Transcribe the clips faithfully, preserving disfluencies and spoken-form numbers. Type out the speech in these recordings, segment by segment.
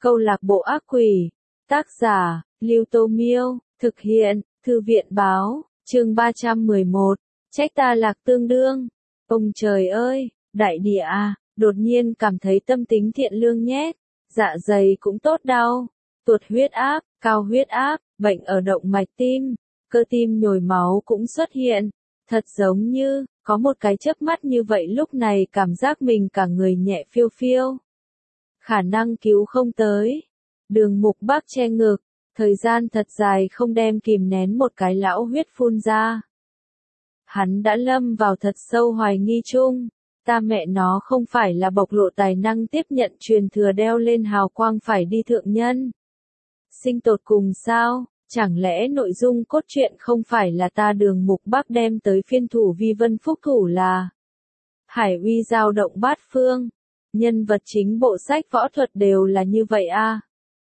Câu lạc bộ ác quỷ. Tác giả, Lưu Tô Miêu. Thực hiện, Thư viện Báo. Chương ba trăm mười một. Trách ta lạc tương đương. Ông trời ơi, đại địa à, đột nhiên cảm thấy tâm tính thiện lương nhét. Dạ dày cũng tốt đau. Tuột huyết áp, cao huyết áp, bệnh ở động mạch tim. Cơ tim nhồi máu cũng xuất hiện. Thật giống như, có một cái chớp mắt như vậy lúc này cảm giác mình cả người nhẹ phiêu phiêu. Khả năng cứu không tới. Đường Mục Bác che ngực, thời gian thật dài không đem kìm nén một cái lão huyết phun ra. Hắn đã lâm vào thật sâu hoài nghi chung, ta mẹ nó không phải là bộc lộ tài năng tiếp nhận truyền thừa đeo lên hào quang phải đi thượng nhân. Sinh tột cùng sao, chẳng lẽ nội dung cốt truyện không phải là ta Đường Mục Bác đem tới phiên thủ vi vân phúc thủ là hải uy dao động bát phương. Nhân vật chính bộ sách võ thuật đều là như vậy a. À.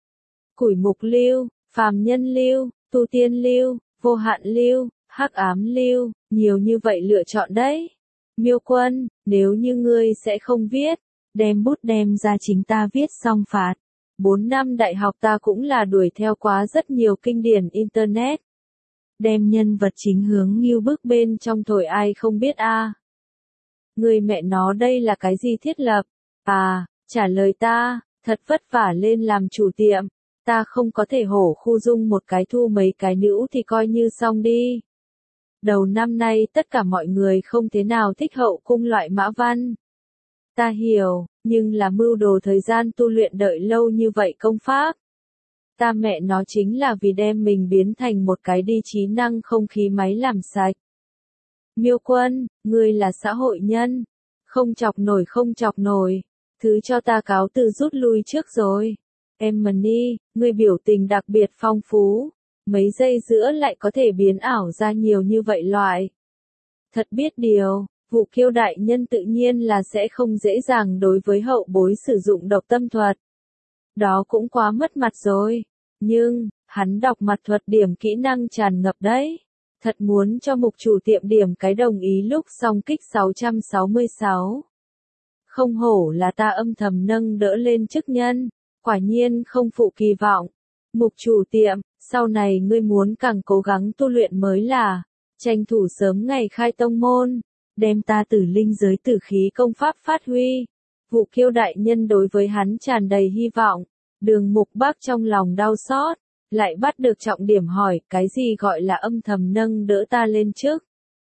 Củi mục lưu, phàm nhân lưu, tu tiên lưu, vô hạn lưu, hắc ám lưu, nhiều như vậy lựa chọn đấy. Miêu Quân, nếu như ngươi sẽ không viết, đem bút đem ra chính ta viết xong phạt. Bốn năm đại học ta cũng là đuổi theo quá rất nhiều kinh điển internet. Đem nhân vật chính hướng như bước bên trong thổi ai không biết a. À. Người mẹ nó đây là cái gì thiết lập? À, trả lời ta, thật vất vả lên làm chủ tiệm, ta không có thể hổ khu dung một cái thu mấy cái nữ thì coi như xong đi. Đầu năm nay tất cả mọi người không thế nào thích hậu cung loại mã văn. Ta hiểu, nhưng là mưu đồ thời gian tu luyện đợi lâu như vậy công pháp. Ta mẹ nó chính là vì đem mình biến thành một cái đi trí năng không khí máy làm sạch. Miêu Quân, ngươi là xã hội nhân, không chọc nổi không chọc nổi. Thứ cho ta cáo từ rút lui trước rồi. Emily, ngươi biểu tình đặc biệt phong phú. Mấy giây giữa lại có thể biến ảo ra nhiều như vậy loại. Thật biết điều, Vụ Kiêu đại nhân tự nhiên là sẽ không dễ dàng đối với hậu bối sử dụng độc tâm thuật. Đó cũng quá mất mặt rồi. Nhưng, hắn đọc mặt thuật điểm kỹ năng tràn ngập đấy. Thật muốn cho mục chủ tiệm điểm cái đồng ý lúc song kích sáu trăm sáu mươi sáu. Không hổ là ta âm thầm nâng đỡ lên chức nhân, quả nhiên không phụ kỳ vọng. Mục chủ tiệm, sau này ngươi muốn càng cố gắng tu luyện mới là, tranh thủ sớm ngày khai tông môn, đem ta tử linh giới tử khí công pháp phát huy. Vụ Kiêu đại nhân đối với hắn tràn đầy hy vọng, Đường Mục Bác trong lòng đau xót, lại bắt được trọng điểm hỏi cái gì gọi là âm thầm nâng đỡ ta lên trước.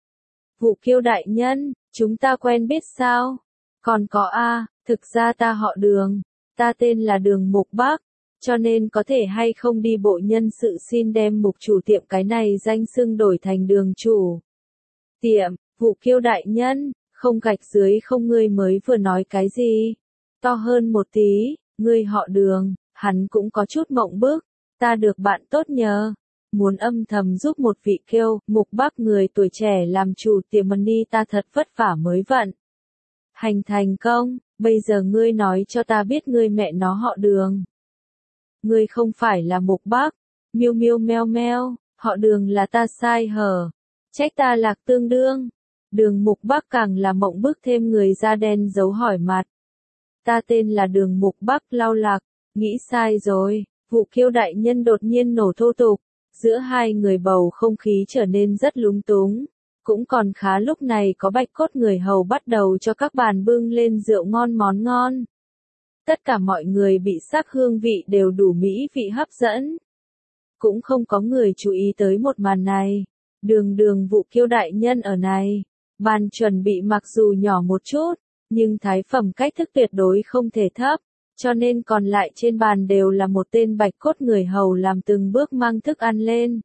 Vụ Kiêu đại nhân, chúng ta quen biết sao? Còn có a, thực ra ta họ Đường, ta tên là Đường Mục Bác, cho nên có thể hay không đi bộ nhân sự xin đem mục chủ tiệm cái này danh xưng đổi thành Đường chủ tiệm. Vụ Kiêu đại nhân, không gạch dưới không ngươi mới vừa nói cái gì? To hơn một tí, ngươi họ Đường, hắn cũng có chút mộng bức, ta được bạn tốt nhờ. Muốn âm thầm giúp một vị Kiêu, Mục Bác người tuổi trẻ làm chủ tiệm money ta thật vất vả mới vận. Hành thành công, bây giờ ngươi nói cho ta biết ngươi mẹ nó họ Đường. Ngươi không phải là Mục Bác, miêu miêu meo meo, họ Đường là ta sai hở. Trách ta lạc tương đương. Đường Mục Bác càng là mộng bức thêm người da đen giấu hỏi mặt. Ta tên là Đường Mục Bác lau lạc, nghĩ sai rồi. Vụ Kiêu đại nhân đột nhiên nổ thô tục, giữa hai người bầu không khí trở nên rất lúng túng. Cũng còn khá lúc này có bạch cốt người hầu bắt đầu cho các bàn bưng lên rượu ngon món ngon. Tất cả mọi người bị sắc hương vị đều đủ mỹ vị hấp dẫn. Cũng không có người chú ý tới một màn này. Đường đường Vụ Kiêu đại nhân ở này. Bàn chuẩn bị mặc dù nhỏ một chút, nhưng thái phẩm cách thức tuyệt đối không thể thấp. Cho nên còn lại trên bàn đều là một tên bạch cốt người hầu làm từng bước mang thức ăn lên.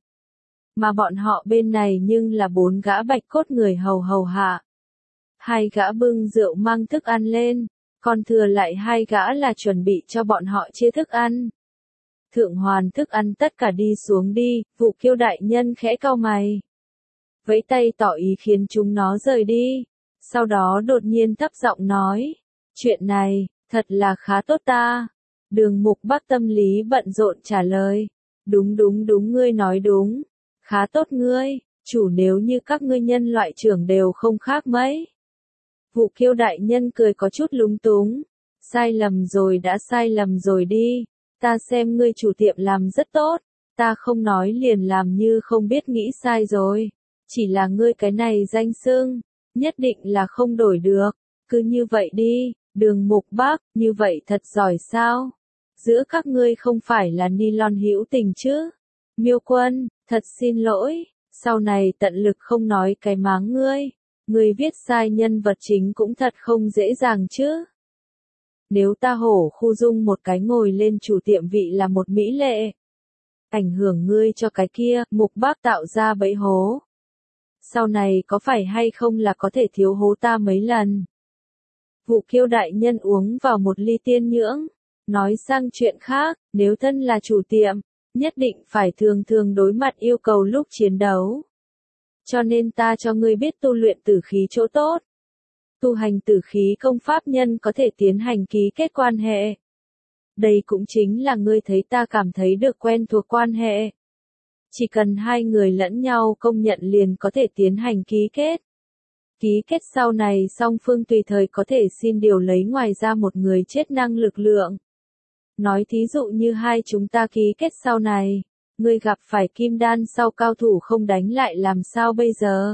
Mà bọn họ bên này nhưng là bốn gã bạch cốt người hầu hầu hạ. Hai gã bưng rượu mang thức ăn lên, còn thừa lại hai gã là chuẩn bị cho bọn họ chia thức ăn. Thượng hoàn thức ăn tất cả đi xuống đi, Vụ Kiêu đại nhân khẽ cau mày. Vẫy tay tỏ ý khiến chúng nó rời đi. Sau đó đột nhiên thấp giọng nói, chuyện này, thật là khá tốt ta. Đường Mục Bác tâm lý bận rộn trả lời, đúng đúng đúng ngươi nói đúng. Khá tốt ngươi, chủ nếu như các ngươi nhân loại trưởng đều không khác mấy. Vụ Kiêu đại nhân cười có chút lúng túng. Sai lầm rồi đã sai lầm rồi đi. Ta xem ngươi chủ tiệm làm rất tốt, ta không nói liền làm như không biết nghĩ sai rồi. Chỉ là ngươi cái này danh xưng, nhất định là không đổi được, cứ như vậy đi, Đường Mục Bắc, như vậy thật giỏi sao? Giữa các ngươi không phải là nylon hữu tình chứ? Miêu Quân, thật xin lỗi, sau này tận lực không nói cái máng ngươi, ngươi viết sai nhân vật chính cũng thật không dễ dàng chứ. Nếu ta hổ khu dung một cái ngồi lên chủ tiệm vị là một mỹ lệ, ảnh hưởng ngươi cho cái kia, Mục Bắc tạo ra bẫy hố. Sau này có phải hay không là có thể thiếu hố ta mấy lần? Vụ Kiêu đại nhân uống vào một ly tiên nhưỡng, nói sang chuyện khác, nếu thân là chủ tiệm, nhất định phải thường thường đối mặt yêu cầu lúc chiến đấu. Cho nên ta cho ngươi biết tu luyện tử khí chỗ tốt. Tu hành tử khí công pháp nhân có thể tiến hành ký kết quan hệ. Đây cũng chính là ngươi thấy ta cảm thấy được quen thuộc quan hệ. Chỉ cần hai người lẫn nhau công nhận liền có thể tiến hành ký kết. Ký kết sau này song phương tùy thời có thể xin điều lấy ngoài ra một người chết năng lực lượng. Nói thí dụ như hai chúng ta ký kết sau này, ngươi gặp phải kim đan sau cao thủ không đánh lại làm sao bây giờ?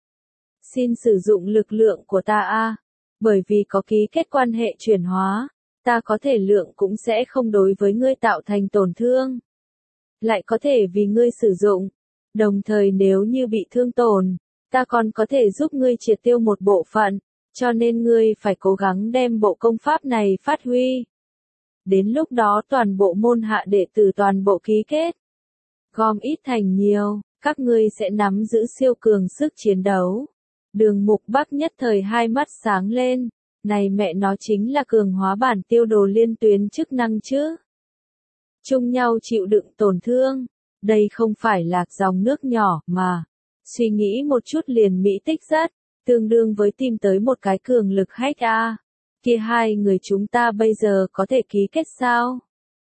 Xin sử dụng lực lượng của ta a, bởi vì có ký kết quan hệ chuyển hóa, ta có thể lượng cũng sẽ không đối với ngươi tạo thành tổn thương. Lại có thể vì ngươi sử dụng, đồng thời nếu như bị thương tổn, ta còn có thể giúp ngươi triệt tiêu một bộ phận, cho nên ngươi phải cố gắng đem bộ công pháp này phát huy. Đến lúc đó toàn bộ môn hạ đệ tử toàn bộ ký kết. Gom ít thành nhiều, các ngươi sẽ nắm giữ siêu cường sức chiến đấu. Đường Mục Bắc nhất thời hai mắt sáng lên, này mẹ nó chính là cường hóa bản tiêu đồ liên tuyến chức năng chứ. Chung nhau chịu đựng tổn thương, đây không phải là dòng nước nhỏ mà. Suy nghĩ một chút liền mỹ tích rất, tương đương với tìm tới một cái cường lực hack a. Kia hai người chúng ta bây giờ có thể ký kết sao?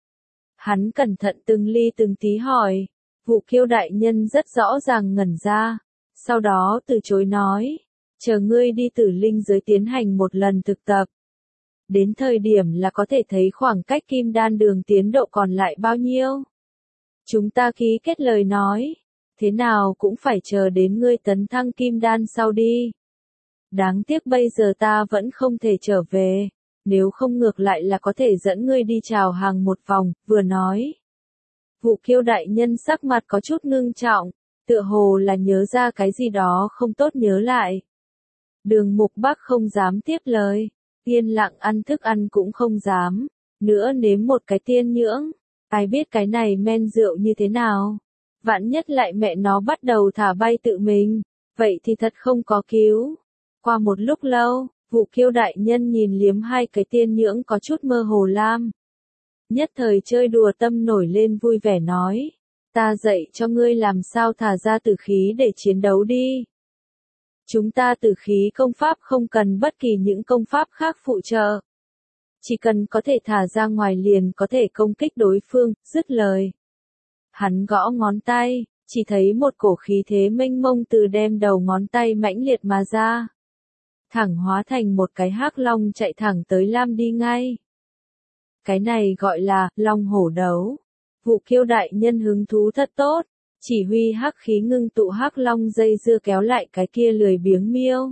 Hắn cẩn thận từng ly từng tí hỏi, Vụ Kiêu đại nhân rất rõ ràng ngẩn ra, sau đó từ chối nói, chờ ngươi đi Tử Linh giới tiến hành một lần thực tập. Đến thời điểm là có thể thấy khoảng cách kim đan đường tiến độ còn lại bao nhiêu. Chúng ta ký kết lời nói, thế nào cũng phải chờ đến ngươi tấn thăng kim đan sau đi. Đáng tiếc bây giờ ta vẫn không thể trở về, nếu không ngược lại là có thể dẫn ngươi đi chào hàng một vòng, vừa nói. Vụ Kiêu đại nhân sắc mặt có chút ngưng trọng, tựa hồ là nhớ ra cái gì đó không tốt nhớ lại. Đường Mục Bắc không dám tiếp lời, yên lặng ăn thức ăn cũng không dám, nữa nếm một cái tiên nhưỡng, ai biết cái này men rượu như thế nào. Vạn nhất lại mẹ nó bắt đầu thả bay tự mình, vậy thì thật không có cứu. Qua một lúc lâu, Vụ Kiêu đại nhân nhìn liếm hai cái tiên nhưỡng có chút mơ hồ lam. Nhất thời chơi đùa tâm nổi lên vui vẻ nói, ta dạy cho ngươi làm sao thả ra tử khí để chiến đấu đi. Chúng ta tử khí công pháp không cần bất kỳ những công pháp khác phụ trợ. Chỉ cần có thể thả ra ngoài liền có thể công kích đối phương, dứt lời. Hắn gõ ngón tay, chỉ thấy một cổ khí thế mênh mông từ đem đầu ngón tay mãnh liệt mà ra. Thẳng hóa thành một cái hắc long chạy thẳng tới Lam đi ngay. Cái này gọi là long hổ đấu. Vụ Kiêu đại nhân hứng thú thật tốt, chỉ huy hắc khí ngưng tụ hắc long dây dưa kéo lại cái kia lười biếng miêu.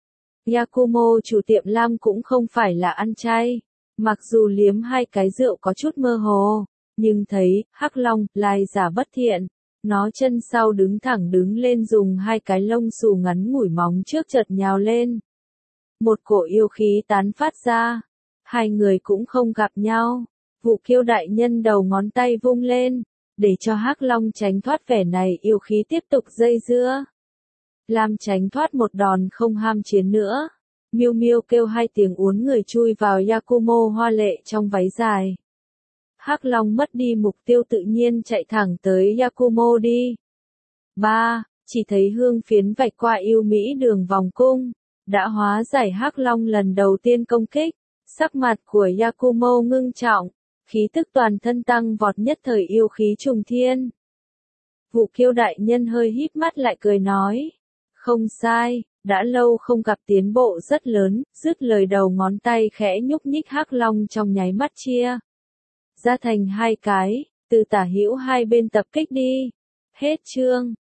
Yakumo chủ tiệm Lam cũng không phải là ăn chay, mặc dù liếm hai cái rượu có chút mơ hồ, nhưng thấy hắc long lai giả bất thiện, nó chân sau đứng thẳng đứng lên dùng hai cái lông xù ngắn ngủi móng trước chợt nhào lên. Một cổ yêu khí tán phát ra, hai người cũng không gặp nhau. Vụ Kiêu đại nhân đầu ngón tay vung lên, để cho hắc long tránh thoát vẻ này yêu khí tiếp tục dây dưa. Lam tránh thoát một đòn không ham chiến nữa. Miêu miêu kêu hai tiếng uốn người chui vào Yakumo hoa lệ trong váy dài. Hắc long mất đi mục tiêu tự nhiên chạy thẳng tới Yakumo đi. Ba, chỉ thấy hương phiến vạch qua yêu mỹ đường vòng cung, đã hóa giải hắc long lần đầu tiên công kích. Sắc mặt của Yakumo ngưng trọng, khí tức toàn thân tăng vọt nhất thời yêu khí trùng thiên. Vụ Kiêu đại nhân hơi híp mắt lại cười nói, không sai, đã lâu không gặp tiến bộ rất lớn, dứt lời đầu ngón tay khẽ nhúc nhích hắc long trong nháy mắt chia ra thành hai cái, từ tả hữu hai bên tập kích đi. Hết chương.